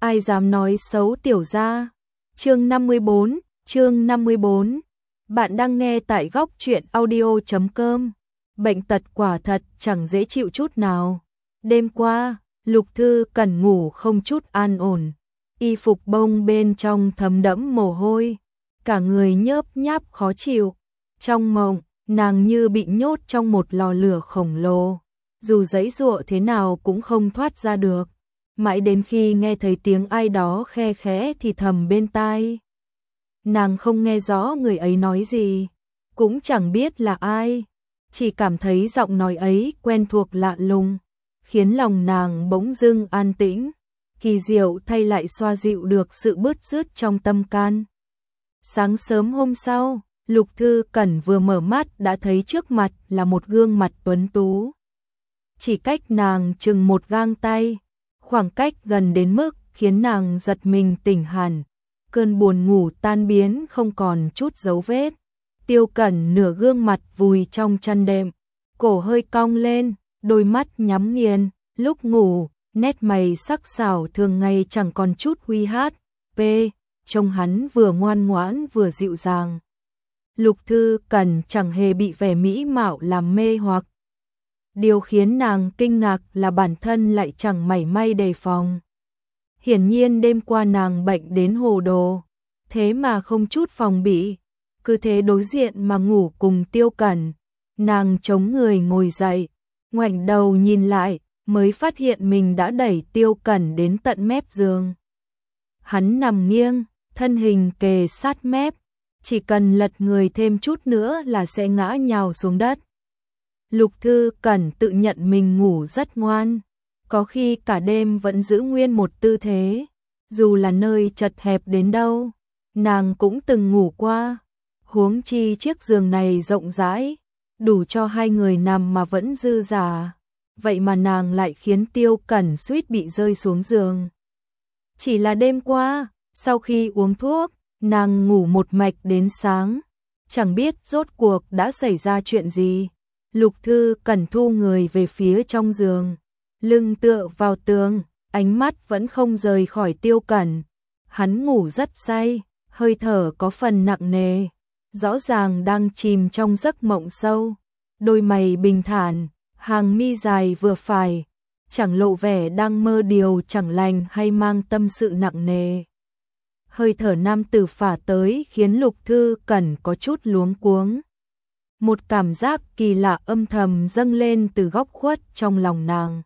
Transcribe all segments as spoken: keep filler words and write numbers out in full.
ai dám nói xấu tiểu gia. Chương năm mươi bốn, chương năm mươi bốn. Bạn đang nghe tại góc truyện audio chấm com. Bệnh tật quả thật chẳng dễ chịu chút nào. Đêm qua, Lục Thư Cẩn ngủ không chút an ổn, y phục bông bên trong thấm đẫm mồ hôi, cả người nhớp nháp khó chịu. Trong mộng, nàng như bị nhốt trong một lò lửa khổng lồ, dù giãy giụa thế nào cũng không thoát ra được. Mãi đến khi nghe thấy tiếng ai đó khe khẽ thì thầm bên tai. Nàng không nghe rõ người ấy nói gì, cũng chẳng biết là ai, chỉ cảm thấy giọng nói ấy quen thuộc lạ lùng, khiến lòng nàng bỗng dưng an tĩnh, kỳ diệu thay lại xoa dịu được sự bứt rứt trong tâm can. Sáng sớm hôm sau, Lục Thư Cẩn vừa mở mắt đã thấy trước mặt là một gương mặt tuấn tú. Chỉ cách nàng chừng một gang tay, khoảng cách gần đến mức khiến nàng giật mình tỉnh hẳn, cơn buồn ngủ tan biến không còn chút dấu vết. Tiêu Cẩn nửa gương mặt vùi trong chăn đệm, cổ hơi cong lên, đôi mắt nhắm nghiền, lúc ngủ, nét mày sắc sảo thường ngày chẳng còn chút huy hát, p, trông hắn vừa ngoan ngoãn vừa dịu dàng. Lục Thư Cẩn chẳng hề bị vẻ mỹ mạo làm mê hoặc. Điều khiến nàng kinh ngạc là bản thân lại chẳng mảy may đề phòng. Hiển nhiên đêm qua nàng bệnh đến hồ đồ, thế mà không chút phòng bị, cứ thế đối diện mà ngủ cùng Tiêu Cẩn. Nàng chống người ngồi dậy, ngoảnh đầu nhìn lại, mới phát hiện mình đã đẩy Tiêu Cẩn đến tận mép giường. Hắn nằm nghiêng, thân hình kề sát mép, chỉ cần lật người thêm chút nữa là sẽ ngã nhào xuống đất. Lục Thư Cẩn tự nhận mình ngủ rất ngoan, có khi cả đêm vẫn giữ nguyên một tư thế, dù là nơi chật hẹp đến đâu, nàng cũng từng ngủ qua, huống chi chiếc giường này rộng rãi, đủ cho hai người nằm mà vẫn dư dả, vậy mà nàng lại khiến Tiêu Cẩn suýt bị rơi xuống giường. Chỉ là đêm qua, sau khi uống thuốc, nàng ngủ một mạch đến sáng, chẳng biết rốt cuộc đã xảy ra chuyện gì. Lục Thư Cẩn thu người về phía trong giường, lưng tựa vào tường, ánh mắt vẫn không rời khỏi Tiêu Cẩn. Hắn ngủ rất say, hơi thở có phần nặng nề, rõ ràng đang chìm trong giấc mộng sâu. Đôi mày bình thản, hàng mi dài vừa phải, chẳng lộ vẻ đang mơ điều chẳng lành hay mang tâm sự nặng nề. Hơi thở nam tử phả tới khiến Lục Thư Cẩn có chút luống cuống. Một cảm giác kỳ lạ âm thầm dâng lên từ góc khuất trong lòng nàng.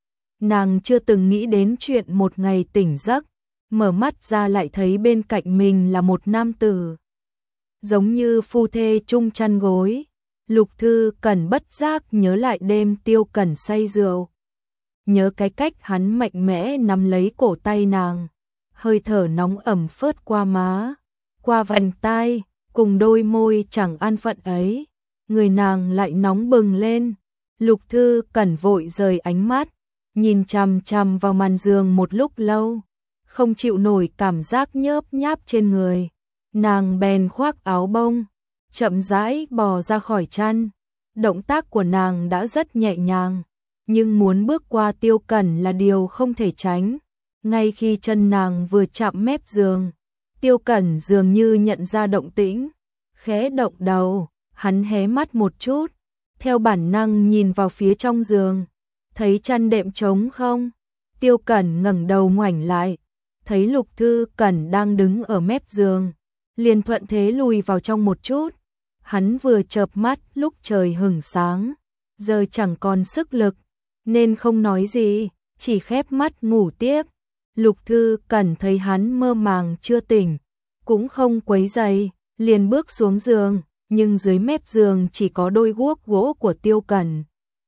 Nàng chưa từng nghĩ đến chuyện một ngày tỉnh giấc, mở mắt ra lại thấy bên cạnh mình là một nam tử. Giống như phu thê chung chăn gối, Lục Thư Cẩn bất giác nhớ lại đêm Tiêu Cẩn say rượu. Nhớ cái cách hắn mạnh mẽ nắm lấy cổ tay nàng, hơi thở nóng ẩm phớt qua má, qua vành tai, cùng đôi môi chẳng an phận ấy. Người nàng lại nóng bừng lên. Lục Thư Cẩn vội rời ánh mắt, nhìn chằm chằm vào màn giường một lúc lâu, không chịu nổi cảm giác nhớp nháp trên người. Nàng bèn khoác áo bông, chậm rãi bò ra khỏi chăn. Động tác của nàng đã rất nhẹ nhàng, nhưng muốn bước qua Tiêu Cẩn là điều không thể tránh. Ngay khi chân nàng vừa chạm mép giường, Tiêu Cẩn dường như nhận ra động tĩnh, khẽ động đầu. Hắn hé mắt một chút, theo bản năng nhìn vào phía trong giường, thấy chăn đệm trống không. Tiêu Cẩn ngẩng đầu ngoảnh lại, thấy Lục Thư Cẩn đang đứng ở mép giường, liền thuận thế lùi vào trong một chút. Hắn vừa chợp mắt lúc trời hửng sáng, giờ chẳng còn sức lực, nên không nói gì, chỉ khép mắt ngủ tiếp. Lục Thư Cẩn thấy hắn mơ màng chưa tỉnh, cũng không quấy rầy, liền bước xuống giường. Nhưng dưới mép giường chỉ có đôi guốc gỗ của Tiêu Cẩn.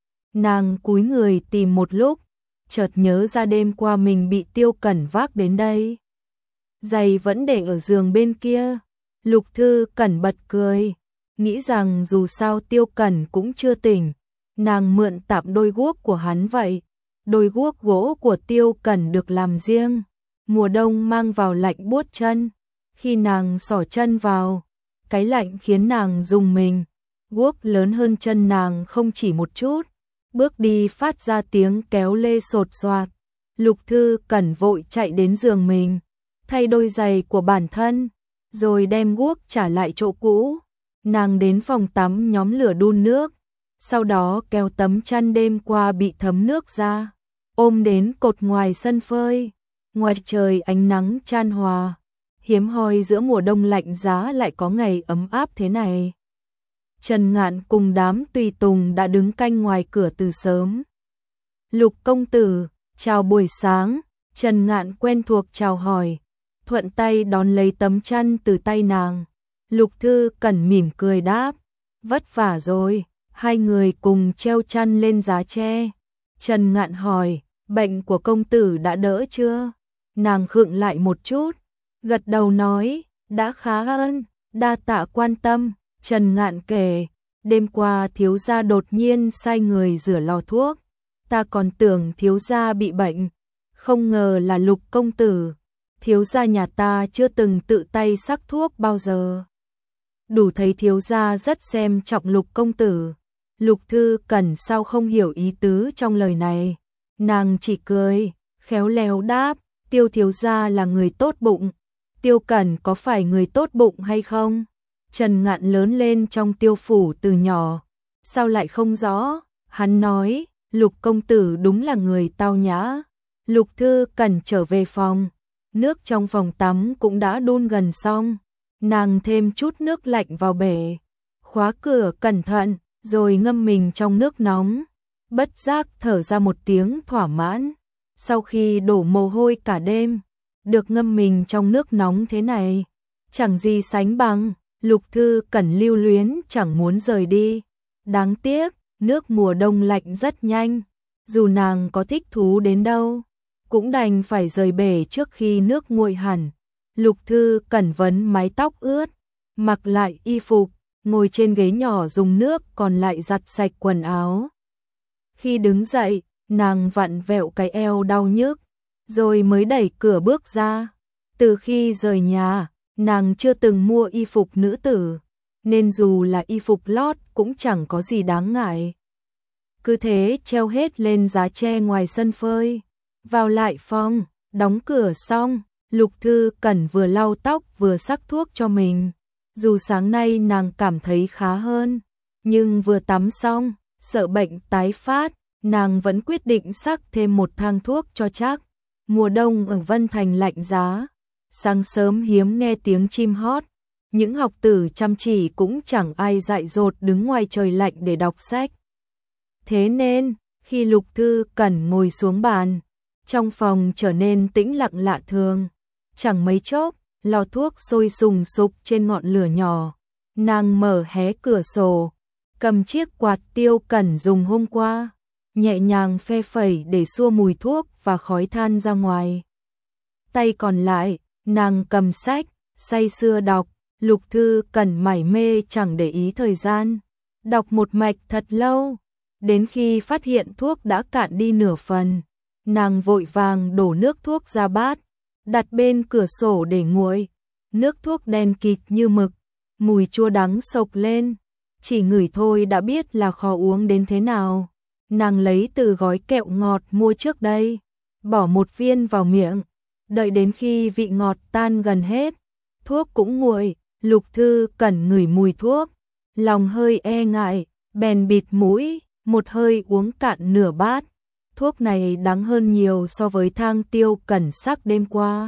Nàng cúi người tìm một lúc, chợt nhớ ra đêm qua mình bị Tiêu Cẩn vác đến đây. Giày vẫn để ở giường bên kia. Lục Thư Cẩn bật cười, nghĩ rằng dù sao Tiêu Cẩn cũng chưa tỉnh, nàng mượn tạm đôi guốc của hắn vậy. Đôi guốc gỗ của Tiêu Cẩn được làm riêng, mùa đông mang vào lạnh buốt chân. Khi nàng xỏ chân vào, cái lạnh khiến nàng rùng mình. Guốc lớn hơn chân nàng không chỉ một chút, bước đi phát ra tiếng kéo lê sột soạt. Lục Thư Cẩn vội chạy đến giường mình, thay đôi giày của bản thân, rồi đem guốc trả lại chỗ cũ. Nàng đến phòng tắm nhóm lửa đun nước, sau đó kéo tấm chăn đêm qua bị thấm nước ra, ôm đến cột ngoài sân phơi. Ngoài trời ánh nắng chan hòa, hiếm hoi giữa mùa đông lạnh giá lại có ngày ấm áp thế này. Trần Ngạn cùng đám tùy tùng đã đứng canh ngoài cửa từ sớm. Lục công tử, chào buổi sáng. Trần Ngạn quen thuộc chào hỏi, thuận tay đón lấy tấm chăn từ tay nàng. Lục Thư Cẩn mỉm cười đáp, vất vả rồi. Hai người cùng treo chăn lên giá tre. Trần Ngạn hỏi, bệnh của công tử đã đỡ chưa? Nàng khựng lại một chút, gật đầu nói, đã khá hơn, đa tạ quan tâm. Trần Ngạn kể, đêm qua thiếu gia đột nhiên sai người rửa lò thuốc, ta còn tưởng thiếu gia bị bệnh, không ngờ là Lục công tử. Thiếu gia nhà ta chưa từng tự tay sắc thuốc bao giờ, đủ thấy thiếu gia rất xem trọng Lục công tử. Lục Thư Cẩn sao không hiểu ý tứ trong lời này, nàng chỉ cười, khéo léo đáp, Tiêu thiếu gia là người tốt bụng. Tiêu Cẩn có phải người tốt bụng hay không? Trần Ngạn lớn lên trong Tiêu phủ từ nhỏ, sao lại không rõ? Hắn nói, Lục công tử đúng là người tao nhã. Lục Thư Cẩn trở về phòng, nước trong phòng tắm cũng đã đun gần xong, nàng thêm chút nước lạnh vào bể, khóa cửa cẩn thận, rồi ngâm mình trong nước nóng, bất giác thở ra một tiếng thỏa mãn. Sau khi đổ mồ hôi cả đêm, được ngâm mình trong nước nóng thế này, chẳng gì sánh bằng. Lục Thư Cẩn lưu luyến chẳng muốn rời đi. Đáng tiếc, nước mùa đông lạnh rất nhanh, dù nàng có thích thú đến đâu, cũng đành phải rời bể trước khi nước nguội hẳn. Lục Thư Cẩn vấn mái tóc ướt, mặc lại y phục, ngồi trên ghế nhỏ dùng nước còn lại giặt sạch quần áo. Khi đứng dậy, nàng vặn vẹo cái eo đau nhức, rồi mới đẩy cửa bước ra. Từ khi rời nhà, nàng chưa từng mua y phục nữ tử, nên dù là y phục lót cũng chẳng có gì đáng ngại. Cứ thế treo hết lên giá tre ngoài sân phơi. Vào lại phòng, đóng cửa xong, Lục Thư Cẩn vừa lau tóc vừa sắc thuốc cho mình. Dù sáng nay nàng cảm thấy khá hơn, nhưng vừa tắm xong, sợ bệnh tái phát, nàng vẫn quyết định sắc thêm một thang thuốc cho chắc. Mùa đông ở Vân Thành lạnh giá, sáng sớm hiếm nghe tiếng chim hót, những học tử chăm chỉ cũng chẳng ai dại dột đứng ngoài trời lạnh để đọc sách. Thế nên, khi Lục Thư Cẩn ngồi xuống bàn, trong phòng trở nên tĩnh lặng lạ thường. Chẳng mấy chốc, lò thuốc sôi sùng sục trên ngọn lửa nhỏ. Nàng mở hé cửa sổ, cầm chiếc quạt Tiêu Cẩn dùng hôm qua, nhẹ nhàng phe phẩy để xua mùi thuốc và khói than ra ngoài. Tay còn lại, nàng cầm sách, say sưa đọc. Lục Thư Cẩn mải mê chẳng để ý thời gian, đọc một mạch thật lâu, đến khi phát hiện thuốc đã cạn đi nửa phần, nàng vội vàng đổ nước thuốc ra bát, đặt bên cửa sổ để nguội. Nước thuốc đen kịt như mực, mùi chua đắng sộc lên, chỉ ngửi thôi đã biết là khó uống đến thế nào. Nàng lấy từ gói kẹo ngọt mua trước đây, bỏ một viên vào miệng, đợi đến khi vị ngọt tan gần hết, thuốc cũng nguội. Lục Thư Cẩn ngửi mùi thuốc, lòng hơi e ngại, bèn bịt mũi, một hơi uống cạn nửa bát. Thuốc này đắng hơn nhiều so với thang Tiêu Cẩn sắc đêm qua.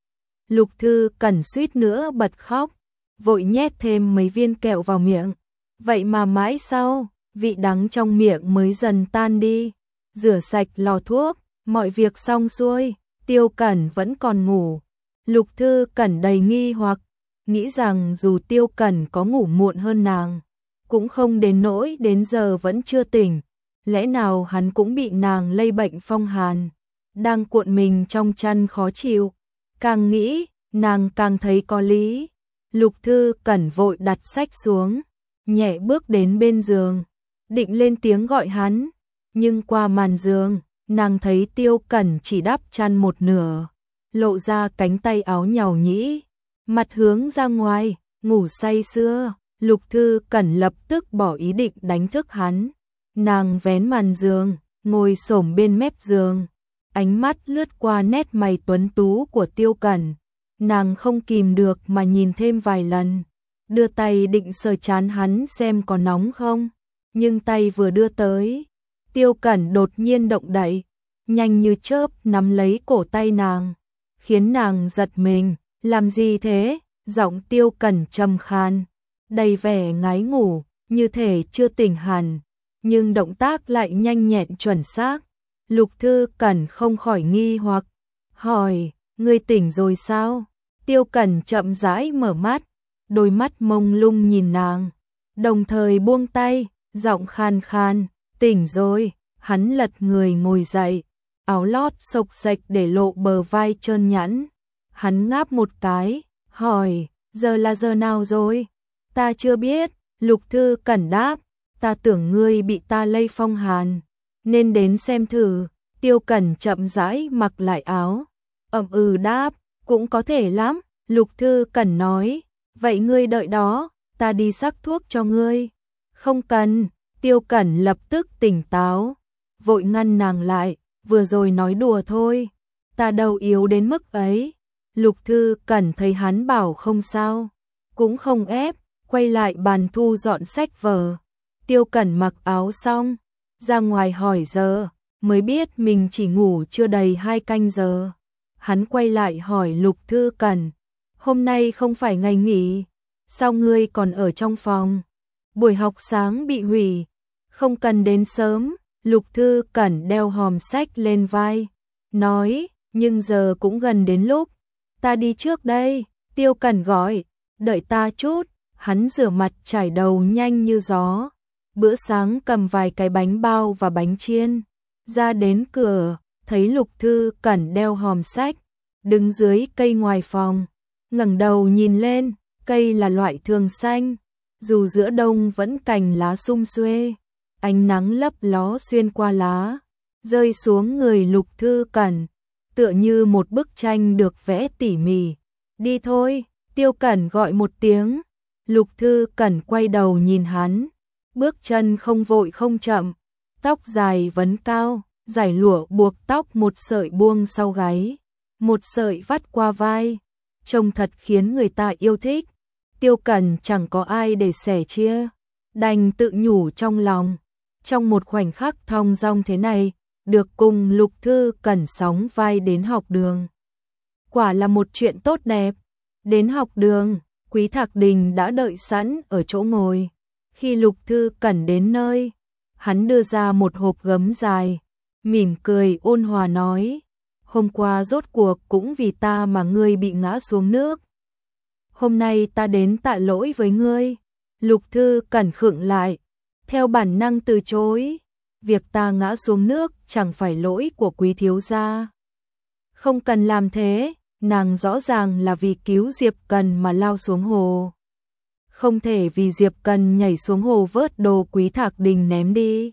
Lục Thư Cẩn suýt nữa bật khóc, vội nhét thêm mấy viên kẹo vào miệng. Vậy mà mãi sau, vị đắng trong miệng mới dần tan đi. Rửa sạch lò thuốc, mọi việc xong xuôi, Tiêu Cẩn vẫn còn ngủ. Lục Thư Cẩn đầy nghi hoặc, nghĩ rằng dù Tiêu Cẩn có ngủ muộn hơn nàng, cũng không đến nỗi đến giờ vẫn chưa tỉnh. Lẽ nào hắn cũng bị nàng lây bệnh phong hàn, đang cuộn mình trong chăn khó chịu. Càng nghĩ, nàng càng thấy có lý. Lục Thư Cẩn vội đặt sách xuống, nhẹ bước đến bên giường, định lên tiếng gọi hắn. Nhưng qua màn giường, nàng thấy Tiêu Cẩn chỉ đắp chăn một nửa, lộ ra cánh tay áo nhàu nhĩ, mặt hướng ra ngoài, ngủ say sưa. Lục Thư Cẩn lập tức bỏ ý định đánh thức hắn. Nàng vén màn giường, ngồi xổm bên mép giường, ánh mắt lướt qua nét mày tuấn tú của Tiêu Cẩn, nàng không kìm được mà nhìn thêm vài lần, đưa tay định sờ trán hắn xem có nóng không, nhưng tay vừa đưa tới, Tiêu Cẩn đột nhiên động đậy, nhanh như chớp nắm lấy cổ tay nàng, khiến nàng giật mình, làm gì thế? Giọng Tiêu Cẩn trầm khan, đầy vẻ ngái ngủ, như thể chưa tỉnh hẳn, nhưng động tác lại nhanh nhẹn chuẩn xác. Lục Thư Cẩn không khỏi nghi hoặc, hỏi, ngươi tỉnh rồi sao? Tiêu Cẩn chậm rãi mở mắt, đôi mắt mông lung nhìn nàng, đồng thời buông tay, giọng khan khan, tỉnh rồi. Hắn lật người ngồi dậy, áo lót xộc xệch để lộ bờ vai trơn nhẵn. Hắn ngáp một cái, hỏi, giờ là giờ nào rồi? Ta chưa biết. Lục Thư Cẩn đáp, ta tưởng ngươi bị ta lây phong hàn, nên đến xem thử. Tiêu Cẩn chậm rãi mặc lại áo, ậm ừ đáp, cũng có thể lắm. Lục Thư Cẩn nói, vậy ngươi đợi đó, ta đi sắc thuốc cho ngươi. Không cần. Tiêu Cẩn lập tức tỉnh táo, vội ngăn nàng lại, vừa rồi nói đùa thôi, ta đâu yếu đến mức ấy. Lục Thư Cẩn thấy hắn bảo không sao, cũng không ép, quay lại bàn thu dọn sách vở. Tiêu Cẩn mặc áo xong, ra ngoài hỏi giờ, mới biết mình chỉ ngủ chưa đầy hai canh giờ. Hắn quay lại hỏi Lục Thư Cẩn, hôm nay không phải ngày nghỉ, sao ngươi còn ở trong phòng? Buổi học sáng bị hủy, không cần đến sớm. Lục Thư Cẩn đeo hòm sách lên vai, nói, nhưng giờ cũng gần đến lúc, ta đi trước đây. Tiêu Cẩn gọi, đợi ta chút. Hắn rửa mặt chải đầu nhanh như gió, bữa sáng cầm vài cái bánh bao và bánh chiên, ra đến cửa, thấy Lục Thư Cẩn đeo hòm sách, đứng dưới cây ngoài phòng, ngẩng đầu nhìn lên, cây là loại thường xanh, dù giữa đông vẫn cành lá sum xuê. Ánh nắng lấp ló xuyên qua lá, rơi xuống người Lục Thư Cẩn, tựa như một bức tranh được vẽ tỉ mỉ. Đi thôi. Tiêu Cẩn gọi một tiếng. Lục Thư Cẩn quay đầu nhìn hắn, bước chân không vội không chậm, tóc dài vấn cao, giải lụa buộc tóc một sợi buông sau gáy, một sợi vắt qua vai, trông thật khiến người ta yêu thích. Tiêu Cẩn chẳng có ai để sẻ chia, đành tự nhủ trong lòng. Trong một khoảnh khắc thong dong thế này, được cùng Lục Thư Cẩn sóng vai đến học đường, quả là một chuyện tốt đẹp. Đến học đường, Quý Thạc Đình đã đợi sẵn ở chỗ ngồi. Khi Lục Thư Cẩn đến nơi, hắn đưa ra một hộp gấm dài, mỉm cười ôn hòa nói, hôm qua rốt cuộc cũng vì ta mà ngươi bị ngã xuống nước. Hôm nay ta đến tạ lỗi với ngươi. Lục Thư Cẩn khựng lại, theo bản năng từ chối, việc ta ngã xuống nước chẳng phải lỗi của Quý thiếu gia. Không cần làm thế, nàng rõ ràng là vì cứu Diệp Cần mà lao xuống hồ. Không thể vì Diệp Cần nhảy xuống hồ vớt đồ Quý Thạc Đình ném đi,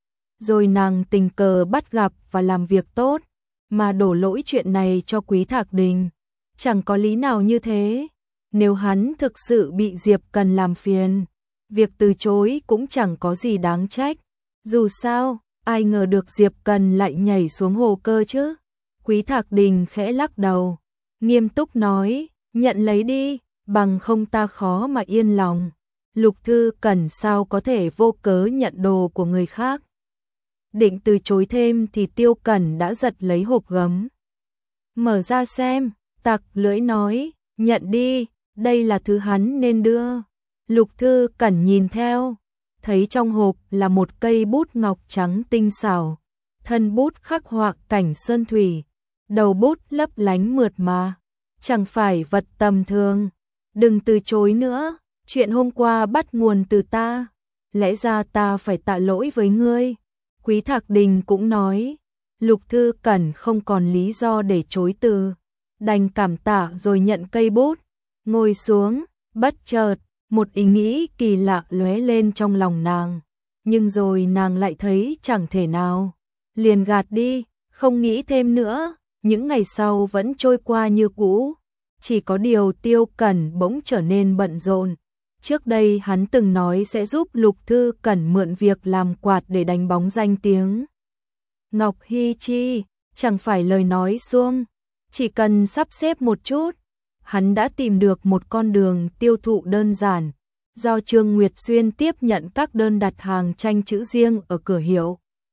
rồi nàng tình cờ bắt gặp và làm việc tốt, mà đổ lỗi chuyện này cho Quý Thạc Đình. Chẳng có lý nào như thế. Nếu hắn thực sự bị Diệp Cần làm phiền, việc từ chối cũng chẳng có gì đáng trách. Dù sao, ai ngờ được Diệp Cần lại nhảy xuống hồ cơ chứ. Quý Thạc Đình khẽ lắc đầu, nghiêm túc nói, nhận lấy đi, bằng không ta khó mà yên lòng. Lục Thư Cẩn sao có thể vô cớ nhận đồ của người khác. Định từ chối thêm thì Tiêu Cẩn đã giật lấy hộp gấm, mở ra xem, tặc lưỡi nói, nhận đi, đây là thứ hắn nên đưa. Lục Thư Cẩn nhìn theo, thấy trong hộp là một cây bút ngọc trắng tinh xảo, thân bút khắc họa cảnh sơn thủy, đầu bút lấp lánh mượt mà, chẳng phải vật tầm thường. Đừng từ chối nữa, chuyện hôm qua bắt nguồn từ ta, lẽ ra ta phải tạ lỗi với ngươi. Quý Thạc Đình cũng nói. Lục Thư Cẩn không còn lý do để chối từ, đành cảm tạ rồi nhận cây bút, ngồi xuống. Bất chợt, một ý nghĩ kỳ lạ lóe lên trong lòng nàng, nhưng rồi nàng lại thấy chẳng thể nào, liền gạt đi, không nghĩ thêm nữa. Những ngày sau vẫn trôi qua như cũ, chỉ có điều Tiêu Cẩn bỗng trở nên bận rộn. Trước đây hắn từng nói sẽ giúp Lục Thư Cẩn mượn việc làm quạt để đánh bóng danh tiếng Ngọc Hy Chi, chẳng phải lời nói suông, chỉ cần sắp xếp một chút, hắn đã tìm được một con đường tiêu thụ đơn giản, do Trương Nguyệt Xuyên tiếp nhận các đơn đặt hàng tranh chữ riêng ở cửa hiệu.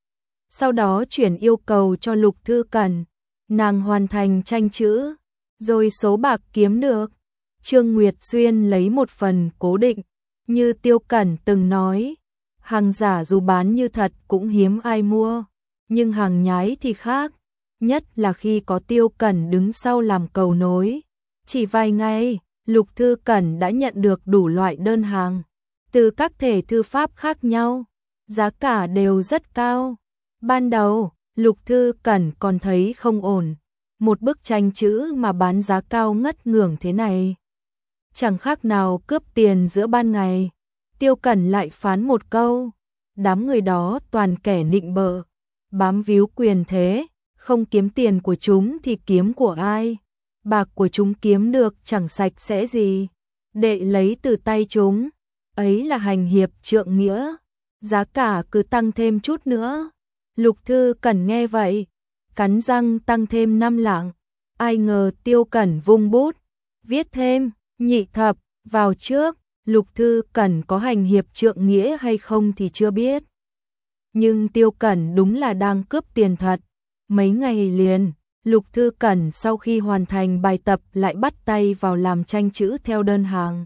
Sau đó chuyển yêu cầu cho Lục Thư Cẩn, nàng hoàn thành tranh chữ, rồi số bạc kiếm được, Trương Nguyệt Xuyên lấy một phần cố định, như Tiêu Cẩn từng nói, hàng giả dù bán như thật cũng hiếm ai mua, nhưng hàng nhái thì khác, nhất là khi có Tiêu Cẩn đứng sau làm cầu nối. Chỉ vài ngày, Lục Thư Cẩn đã nhận được đủ loại đơn hàng, từ các thể thư pháp khác nhau, giá cả đều rất cao. Ban đầu, Lục Thư Cẩn còn thấy không ổn, một bức tranh chữ mà bán giá cao ngất ngưởng thế này, chẳng khác nào cướp tiền giữa ban ngày. Tiêu Cẩn lại phán một câu, đám người đó toàn kẻ nịnh bợ, bám víu quyền thế, không kiếm tiền của chúng thì kiếm của ai? Bạc của chúng kiếm được chẳng sạch sẽ gì, đệ lấy từ tay chúng, ấy là hành hiệp trượng nghĩa, giá cả cứ tăng thêm chút nữa. Lục Thư Cẩn nghe vậy, cắn răng tăng thêm năm lạng, ai ngờ Tiêu Cẩn vung bút, viết thêm, nhị thập, vào trước. Lục Thư Cẩn có hành hiệp trượng nghĩa hay không thì chưa biết, nhưng Tiêu Cẩn đúng là đang cướp tiền thật. Mấy ngày liền, Lục Thư Cẩn sau khi hoàn thành bài tập lại bắt tay vào làm tranh chữ theo đơn hàng.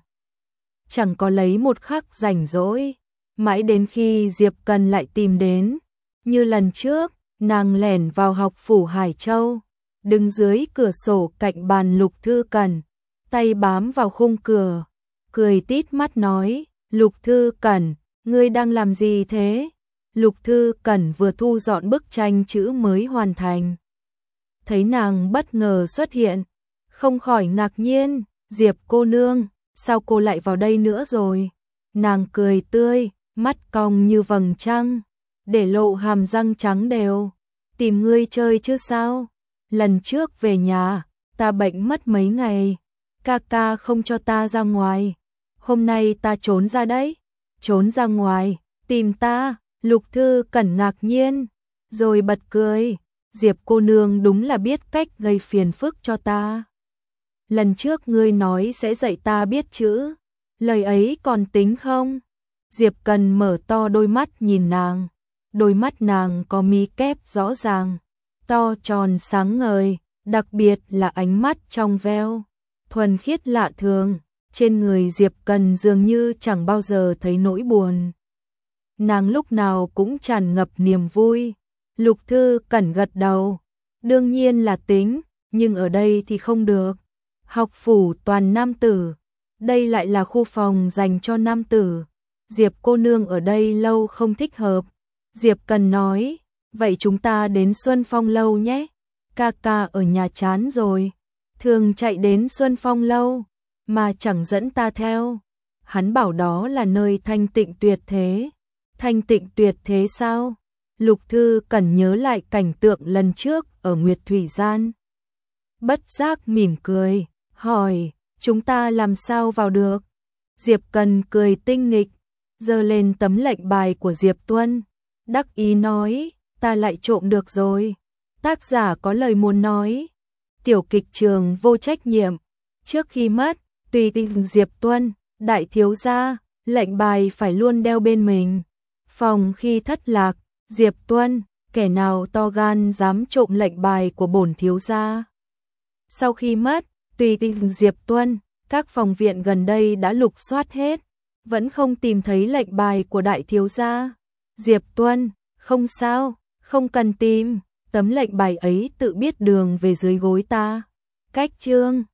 Chẳng có lấy một khắc rảnh rỗi, mãi đến khi Diệp Cần lại tìm đến. Như lần trước, nàng lẻn vào học phủ Hải Châu, đứng dưới cửa sổ cạnh bàn Lục Thư Cẩn, tay bám vào khung cửa, cười tít mắt nói, Lục Thư Cẩn, ngươi đang làm gì thế? Lục Thư Cẩn vừa thu dọn bức tranh chữ mới hoàn thành. Thấy nàng bất ngờ xuất hiện, không khỏi ngạc nhiên, Diệp cô nương, sao cô lại vào đây nữa rồi? Nàng cười tươi, mắt cong như vầng trăng, để lộ hàm răng trắng đều, tìm ngươi chơi chứ sao? Lần trước về nhà, ta bệnh mất mấy ngày, ca ca không cho ta ra ngoài, hôm nay ta trốn ra đấy, trốn ra ngoài, tìm ta. Lục Thư Cẩn ngạc nhiên, rồi bật cười, Diệp cô nương đúng là biết cách gây phiền phức cho ta. Lần trước ngươi nói sẽ dạy ta biết chữ, lời ấy còn tính không? Diệp Cần mở to đôi mắt nhìn nàng, đôi mắt nàng có mí kép rõ ràng, to tròn sáng ngời, đặc biệt là ánh mắt trong veo, thuần khiết lạ thường, trên người Diệp Cần dường như chẳng bao giờ thấy nỗi buồn. Nàng lúc nào cũng tràn ngập niềm vui. Lục Thư Cẩn gật đầu, đương nhiên là tính, nhưng ở đây thì không được. Học phủ toàn nam tử, đây lại là khu phòng dành cho nam tử. Diệp cô nương ở đây lâu không thích hợp. Diệp Cần nói, vậy chúng ta đến Xuân Phong lâu nhé. Ca ca ở nhà chán rồi, thường chạy đến Xuân Phong lâu, mà chẳng dẫn ta theo. Hắn bảo đó là nơi thanh tịnh tuyệt thế. Thanh tịnh tuyệt thế sao? Lục Thư Cẩn nhớ lại cảnh tượng lần trước ở Nguyệt Thủy Gian. Bất giác mỉm cười, hỏi, chúng ta làm sao vào được? Diệp Cần cười tinh nghịch, giơ lên tấm lệnh bài của Diệp Tuân, đắc ý nói, ta lại trộm được rồi. Tác giả có lời muốn nói, tiểu kịch trường vô trách nhiệm, trước khi mất, tùy tình Diệp Tuân, đại thiếu gia, lệnh bài phải luôn đeo bên mình. Phòng khi thất lạc, Diệp Tuân, kẻ nào to gan dám trộm lệnh bài của bổn thiếu gia. Sau khi mất, tùy tình Diệp Tuân, các phòng viện gần đây đã lục soát hết, vẫn không tìm thấy lệnh bài của đại thiếu gia. Diệp Tuân, không sao, không cần tìm, tấm lệnh bài ấy tự biết đường về dưới gối ta. Cách chương